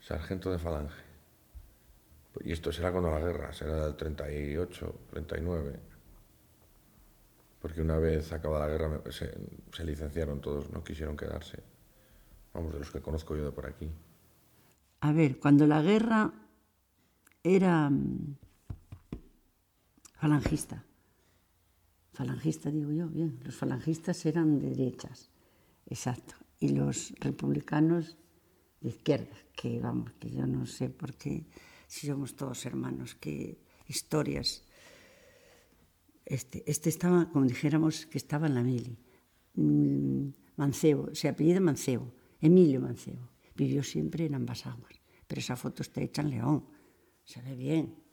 sargento de falange. Y esto será cuando la guerra, será del 38, 39. Porque una vez acabada la guerra se licenciaron todos, no quisieron quedarse. Vamos, de los que conozco yo de por aquí. A ver, cuando la guerra era falangista. Falangista, digo yo, bien. Los falangistas eran de derechas, exacto. Y los republicanos de izquierda, que vamos, que yo no sé por qué, si somos todos hermanos, qué historias. Este estaba, como dijéramos, que estaba en la mili. Mancebo, se apellida Mancebo, Emilio Mancebo. Vivió siempre en ambas aguas, pero esa foto está hecha en León, se ve bien.